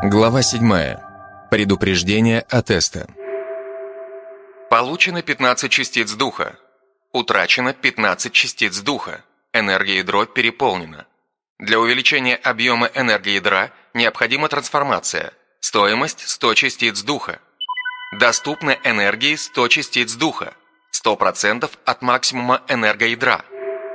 Глава 7. Предупреждение от теста. Получено 15 частиц духа. Утрачено 15 частиц духа. Энергоядро переполнено. Для увеличения объема энергоядра необходима трансформация. Стоимость 100 частиц духа. Доступно энергии 100 частиц духа. 100% от максимума энергоядра.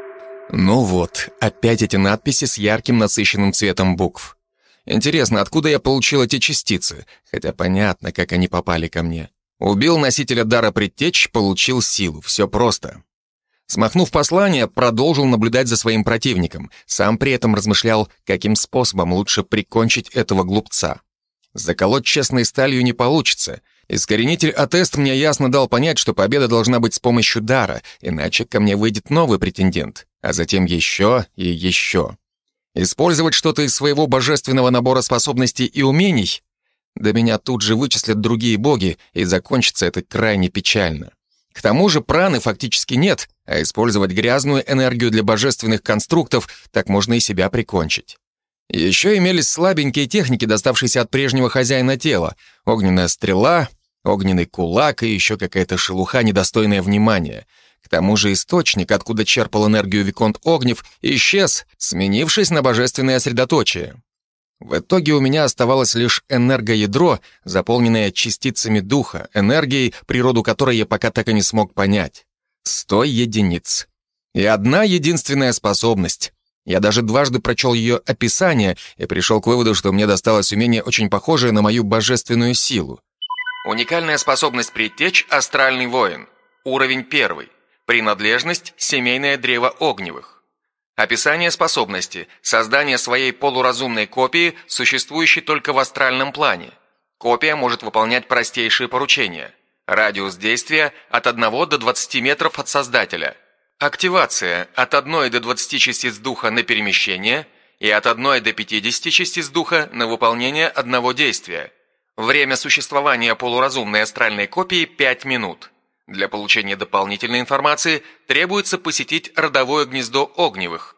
Ну вот, опять эти надписи с ярким насыщенным цветом букв. Интересно, откуда я получил эти частицы? Хотя понятно, как они попали ко мне. Убил носителя дара предтеч, получил силу. Все просто. Смахнув послание, продолжил наблюдать за своим противником. Сам при этом размышлял, каким способом лучше прикончить этого глупца. Заколоть честной сталью не получится. Искоренитель Атест мне ясно дал понять, что победа должна быть с помощью дара, иначе ко мне выйдет новый претендент, а затем еще и еще. Использовать что-то из своего божественного набора способностей и умений? Да меня тут же вычислят другие боги, и закончится это крайне печально. К тому же праны фактически нет, а использовать грязную энергию для божественных конструктов так можно и себя прикончить. Еще имелись слабенькие техники, доставшиеся от прежнего хозяина тела. Огненная стрела, огненный кулак и еще какая-то шелуха, недостойная внимания. К тому же источник, откуда черпал энергию Виконт Огнев, исчез, сменившись на божественное средоточие. В итоге у меня оставалось лишь энергоядро, заполненное частицами духа, энергией, природу которой я пока так и не смог понять. 100 единиц. И одна единственная способность. Я даже дважды прочел ее описание и пришел к выводу, что мне досталось умение, очень похожее на мою божественную силу. Уникальная способность предтеч «Астральный воин». Уровень 1. Принадлежность «Семейное древо огневых». Описание способности – создание своей полуразумной копии, существующей только в астральном плане. Копия может выполнять простейшие поручения. Радиус действия – от 1 до 20 метров от создателя. Активация – от 1 до 20 частиц духа на перемещение и от 1 до 50 частиц духа на выполнение одного действия. Время существования полуразумной астральной копии – 5 минут. Для получения дополнительной информации требуется посетить родовое гнездо огневых.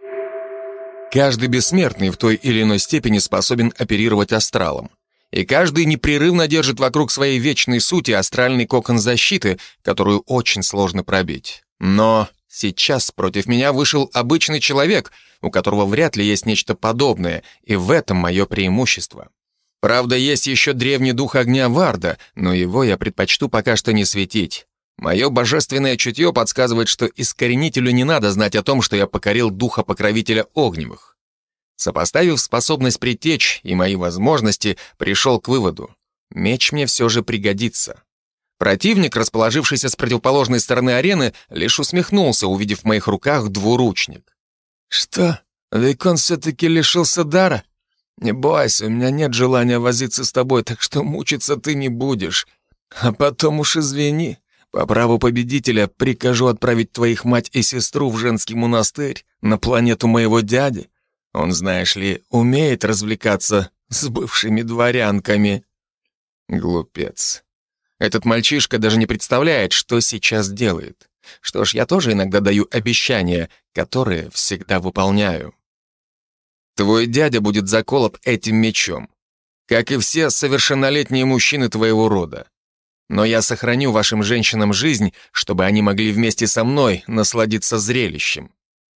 Каждый бессмертный в той или иной степени способен оперировать астралом. И каждый непрерывно держит вокруг своей вечной сути астральный кокон защиты, которую очень сложно пробить. Но сейчас против меня вышел обычный человек, у которого вряд ли есть нечто подобное, и в этом мое преимущество. Правда, есть еще древний дух огня Варда, но его я предпочту пока что не светить. Мое божественное чутье подсказывает, что искоренителю не надо знать о том, что я покорил духа-покровителя огневых. Сопоставив способность предтеч и мои возможности, пришел к выводу. Меч мне все же пригодится. Противник, расположившийся с противоположной стороны арены, лишь усмехнулся, увидев в моих руках двуручник. «Что, Виконт все-таки лишился дара? Не бойся, у меня нет желания возиться с тобой, так что мучиться ты не будешь. А потом уж извини. По праву победителя прикажу отправить твоих мать и сестру в женский монастырь на планету моего дяди. Он, знаешь ли, умеет развлекаться с бывшими дворянками». Глупец. Этот мальчишка даже не представляет, что сейчас делает. Что ж, я тоже иногда даю обещания, которые всегда выполняю. Твой дядя будет заколот этим мечом, как и все совершеннолетние мужчины твоего рода. Но я сохраню вашим женщинам жизнь, чтобы они могли вместе со мной насладиться зрелищем».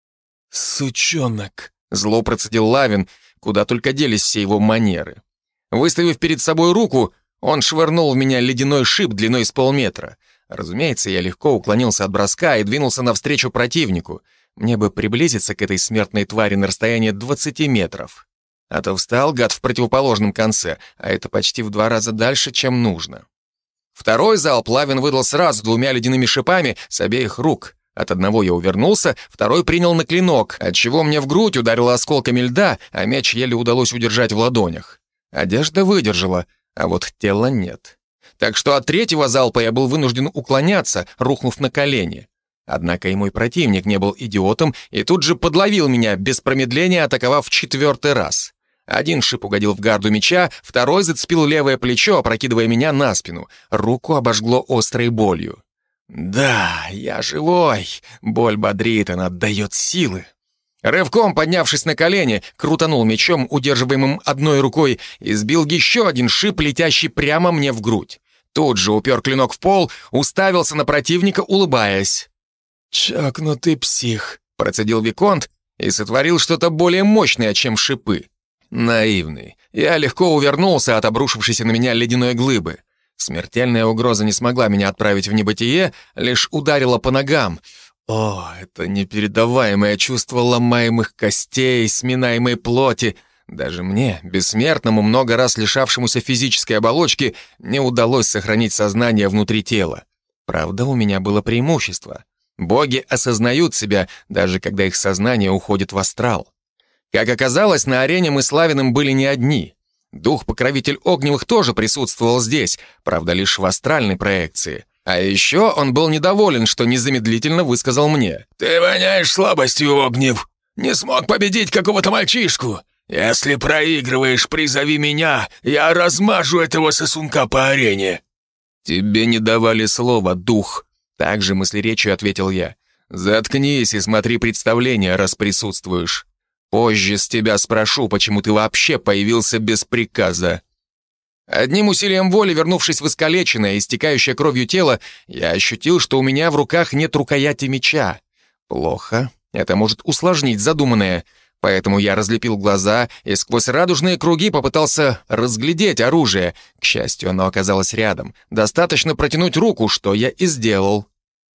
«Сучонок», — зло процедил Лавин, куда только делись все его манеры. Выставив перед собой руку, он швырнул в меня ледяной шип длиной с полметра. Разумеется, я легко уклонился от броска и двинулся навстречу противнику. Мне бы приблизиться к этой смертной твари на расстояние 20 метров. А то встал гад в противоположном конце, а это почти в 2 раза дальше, чем нужно. Второй залп Лавин выдал сразу 2 ледяными шипами с обеих рук. От одного я увернулся, второй принял на клинок, отчего мне в грудь ударило осколками льда, а меч еле удалось удержать в ладонях. Одежда выдержала, а вот тела нет. Так что от третьего залпа я был вынужден уклоняться, рухнув на колени. Однако и мой противник не был идиотом и тут же подловил меня, без промедления атаковав в 4-й раз. Один шип угодил в гарду меча, второй зацепил левое плечо, опрокидывая меня на спину. Руку обожгло острой болью. «Да, я живой!» Боль бодрит, она отдает силы. Рывком поднявшись на колени, крутанул мечом, удерживаемым одной рукой, и сбил еще один шип, летящий прямо мне в грудь. Тут же упер клинок в пол, уставился на противника, улыбаясь. «Чокнутый псих», — процедил Виконт и сотворил что-то более мощное, чем шипы. Наивный. Я легко увернулся от обрушившейся на меня ледяной глыбы. Смертельная угроза не смогла меня отправить в небытие, лишь ударила по ногам. О, это непередаваемое чувство ломаемых костей, сминаемой плоти. Даже мне, бессмертному, много раз лишавшемуся физической оболочки, не удалось сохранить сознание внутри тела. Правда, у меня было преимущество. Боги осознают себя, даже когда их сознание уходит в астрал. Как оказалось, на арене мы с Лавиным были не одни. Дух-покровитель Огневых тоже присутствовал здесь, правда, лишь в астральной проекции. А еще он был недоволен, что незамедлительно высказал мне. «Ты воняешь слабостью, Огнев. Не смог победить какого-то мальчишку. Если проигрываешь, призови меня, я размажу этого сосунка по арене». «Тебе не давали слова, дух», — также мыслеречью ответил я. «Заткнись и смотри представление, раз присутствуешь. Позже с тебя спрошу, почему ты вообще появился без приказа». Одним усилием воли, вернувшись в искалеченное, истекающее кровью тело, я ощутил, что у меня в руках нет рукояти меча. Плохо. Это может усложнить задуманное. Поэтому я разлепил глаза и сквозь радужные круги попытался разглядеть оружие. К счастью, оно оказалось рядом. Достаточно протянуть руку, что я и сделал.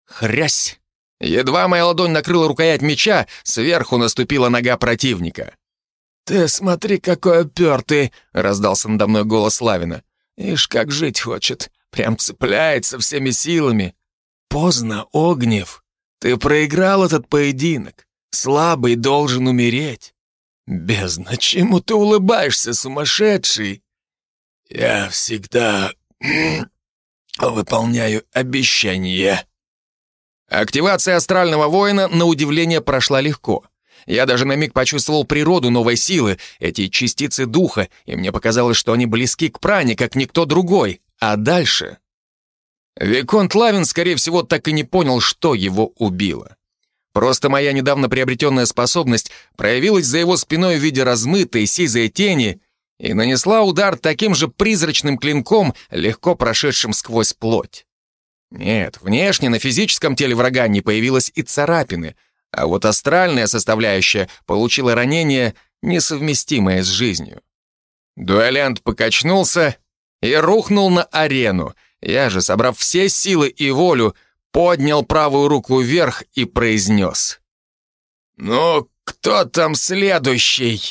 Хрясь! Едва моя ладонь накрыла рукоять меча, сверху наступила нога противника. «Ты смотри, какой упертый!» — раздался надо мной голос Лавина. «Ишь, как жить хочет! Прям цепляется всеми силами! Поздно, Огнев! Ты проиграл этот поединок! Слабый должен умереть! Бездна, чему ты улыбаешься, сумасшедший?» «Я всегда выполняю обещания». Активация астрального воина, на удивление, прошла легко. Я даже на миг почувствовал природу новой силы, эти частицы духа, и мне показалось, что они близки к пране, как никто другой. А дальше... Виконт Лавин, скорее всего, так и не понял, что его убило. Просто моя недавно приобретенная способность проявилась за его спиной в виде размытой сизой тени и нанесла удар таким же призрачным клинком, легко прошедшим сквозь плоть. Нет, внешне на физическом теле врага не появилось и царапины, а вот астральная составляющая получила ранение, несовместимое с жизнью. Дуэлянт покачнулся и рухнул на арену. Я же, собрав все силы и волю, поднял правую руку вверх и произнес: «Ну, кто там следующий?»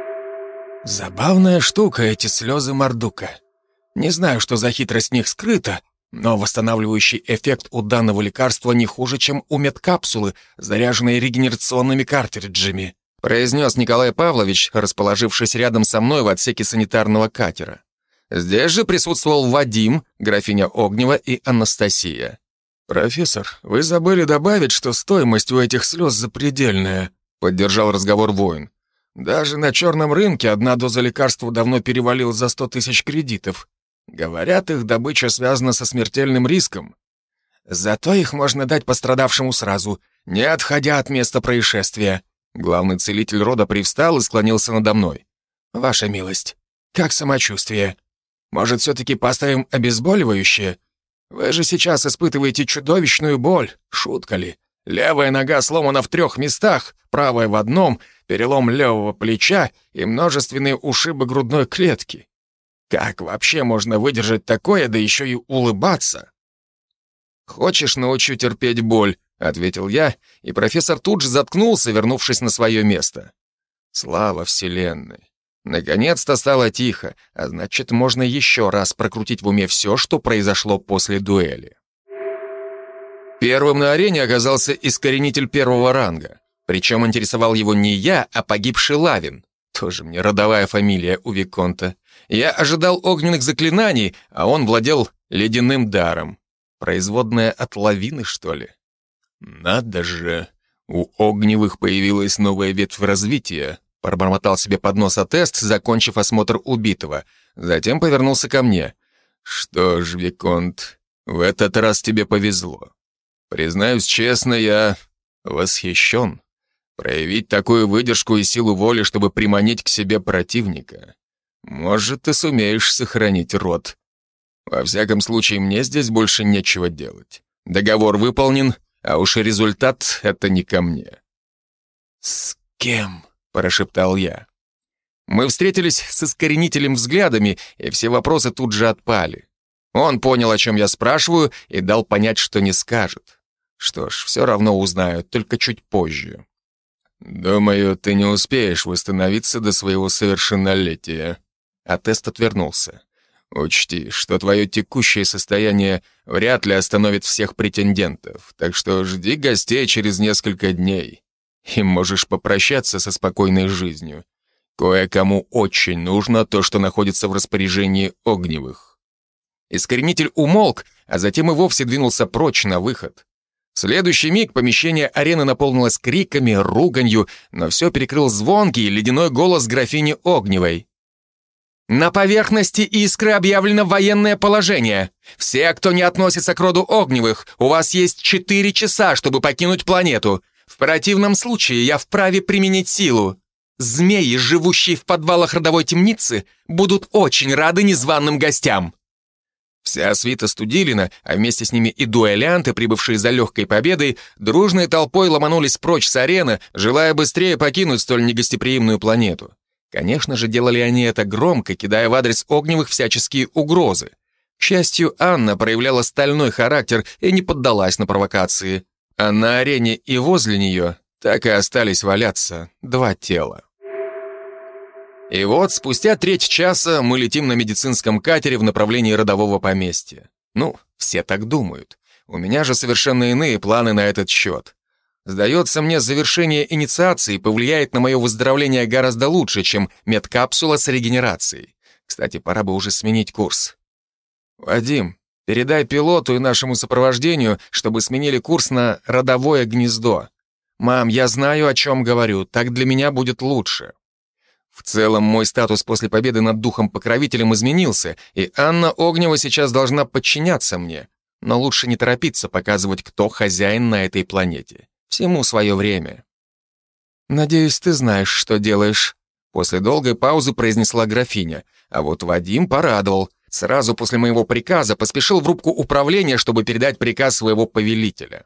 Забавная штука эти слезы Мардука. Не знаю, что за хитрость в них скрыта, но восстанавливающий эффект у данного лекарства не хуже, чем у медкапсулы, заряженной регенерационными картриджами, произнес Николай Павлович, расположившись рядом со мной в отсеке санитарного катера. Здесь же присутствовал Вадим, графиня Огнева и Анастасия. «Профессор, вы забыли добавить, что стоимость у этих слез запредельная», поддержал разговор воин. «Даже на черном рынке одна доза лекарства давно перевалила за 100 тысяч кредитов. Говорят, их добыча связана со смертельным риском. Зато их можно дать пострадавшему сразу, не отходя от места происшествия». Главный целитель рода привстал и склонился надо мной. «Ваша милость, как самочувствие? Может, все-таки поставим обезболивающее? Вы же сейчас испытываете чудовищную боль, шутка ли? Левая нога сломана в 3 местах, правая в одном, перелом левого плеча и множественные ушибы грудной клетки. Как вообще можно выдержать такое, да еще и улыбаться?» «Хочешь, научу терпеть боль», — ответил я, и профессор тут же заткнулся, вернувшись на свое место. Слава Вселенной. Наконец-то стало тихо, а значит, можно еще раз прокрутить в уме все, что произошло после дуэли. Первым на арене оказался искоренитель 1-го ранга. Причем интересовал его не я, а погибший Лавин. Тоже мне родовая фамилия у Виконта. Я ожидал огненных заклинаний, а он владел ледяным даром. Производная от лавины, что ли? Надо же, у Огневых появилась новая ветвь развития. Пробормотал себе под нос Атест, закончив осмотр убитого. Затем повернулся ко мне. «Что ж, Виконт, в этот раз тебе повезло. Признаюсь честно, я восхищен. Проявить такую выдержку и силу воли, чтобы приманить к себе противника. Может, ты сумеешь сохранить род. Во всяком случае, мне здесь больше нечего делать. Договор выполнен, а уж и результат — это не ко мне». «С кем?» — прошептал я. Мы встретились с искоренителем взглядами, и все вопросы тут же отпали. Он понял, о чем я спрашиваю, и дал понять, что не скажет. Что ж, все равно узнаю, только чуть позже. «Думаю, ты не успеешь восстановиться до своего совершеннолетия». Атест отвернулся. «Учти, что твое текущее состояние вряд ли остановит всех претендентов, так что жди гостей через несколько дней. И можешь попрощаться со спокойной жизнью. Кое-кому очень нужно то, что находится в распоряжении Огневых». Искоренитель умолк, а затем и вовсе двинулся прочь на выход. В следующий миг помещение арены наполнилось криками, руганью, но все перекрыл звонкий ледяной голос графини Огневой. «На поверхности Искры объявлено военное положение. Все, кто не относится к роду Огневых, у вас есть 4 часа, чтобы покинуть планету. В противном случае я вправе применить силу. Змеи, живущие в подвалах родовой темницы, будут очень рады незваным гостям». Вся свита Студилина, а вместе с ними и дуэлянты, прибывшие за легкой победой, дружной толпой ломанулись прочь с арены, желая быстрее покинуть столь негостеприимную планету. Конечно же, делали они это громко, кидая в адрес Огневых всяческие угрозы. К счастью, Анна проявляла стальной характер и не поддалась на провокации. А на арене и возле нее так и остались валяться 2 тела. И вот, спустя 3 часа мы летим на медицинском катере в направлении родового поместья. Ну, все так думают. У меня же совершенно иные планы на этот счет. Сдается мне, завершение инициации повлияет на мое выздоровление гораздо лучше, чем медкапсула с регенерацией. Кстати, пора бы уже сменить курс. «Вадим, передай пилоту и нашему сопровождению, чтобы сменили курс на родовое гнездо. Мам, я знаю, о чем говорю, так для меня будет лучше». В целом, мой статус после победы над духом-покровителем изменился, и Анна Огнева сейчас должна подчиняться мне. Но лучше не торопиться показывать, кто хозяин на этой планете. Всему свое время. «Надеюсь, ты знаешь, что делаешь», — после долгой паузы произнесла графиня. А вот Вадим порадовал. Сразу после моего приказа поспешил в рубку управления, чтобы передать приказ своего повелителя.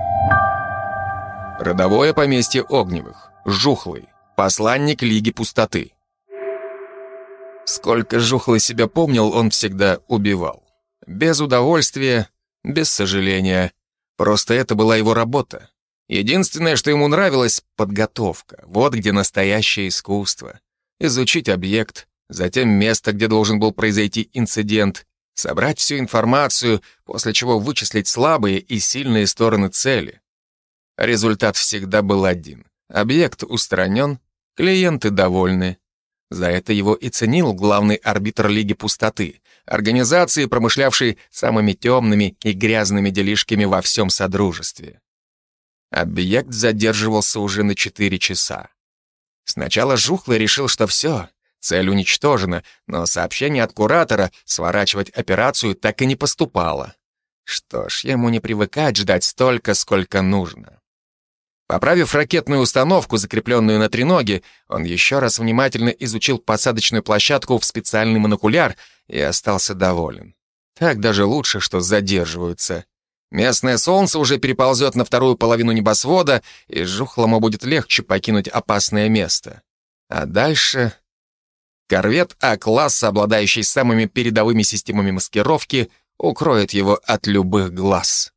Родовое поместье Огневых. Жухлый. Посланник Лиги Пустоты. Сколько Жухлый себя помнил, он всегда убивал. Без удовольствия, без сожаления. Просто это была его работа. Единственное, что ему нравилось — подготовка. Вот где настоящее искусство. Изучить объект, затем место, где должен был произойти инцидент, собрать всю информацию, после чего вычислить слабые и сильные стороны цели. Результат всегда был один. Объект устранен, клиенты довольны. За это его и ценил главный арбитр Лиги Пустоты, организации, промышлявшей самыми темными и грязными делишками во всем Содружестве. Объект задерживался уже на 4 часа. Сначала Жухлый решил, что все, цель уничтожена, но сообщение от куратора сворачивать операцию так и не поступало. Что ж, ему не привыкать ждать столько, сколько нужно. Поправив ракетную установку, закрепленную на треноге, он еще раз внимательно изучил посадочную площадку в специальный монокуляр и остался доволен. Так даже лучше, что задерживаются. Местное солнце уже переползет на вторую половину небосвода, и Жухлому будет легче покинуть опасное место. А дальше... Корвет А-класса, обладающий самыми передовыми системами маскировки, укроет его от любых глаз.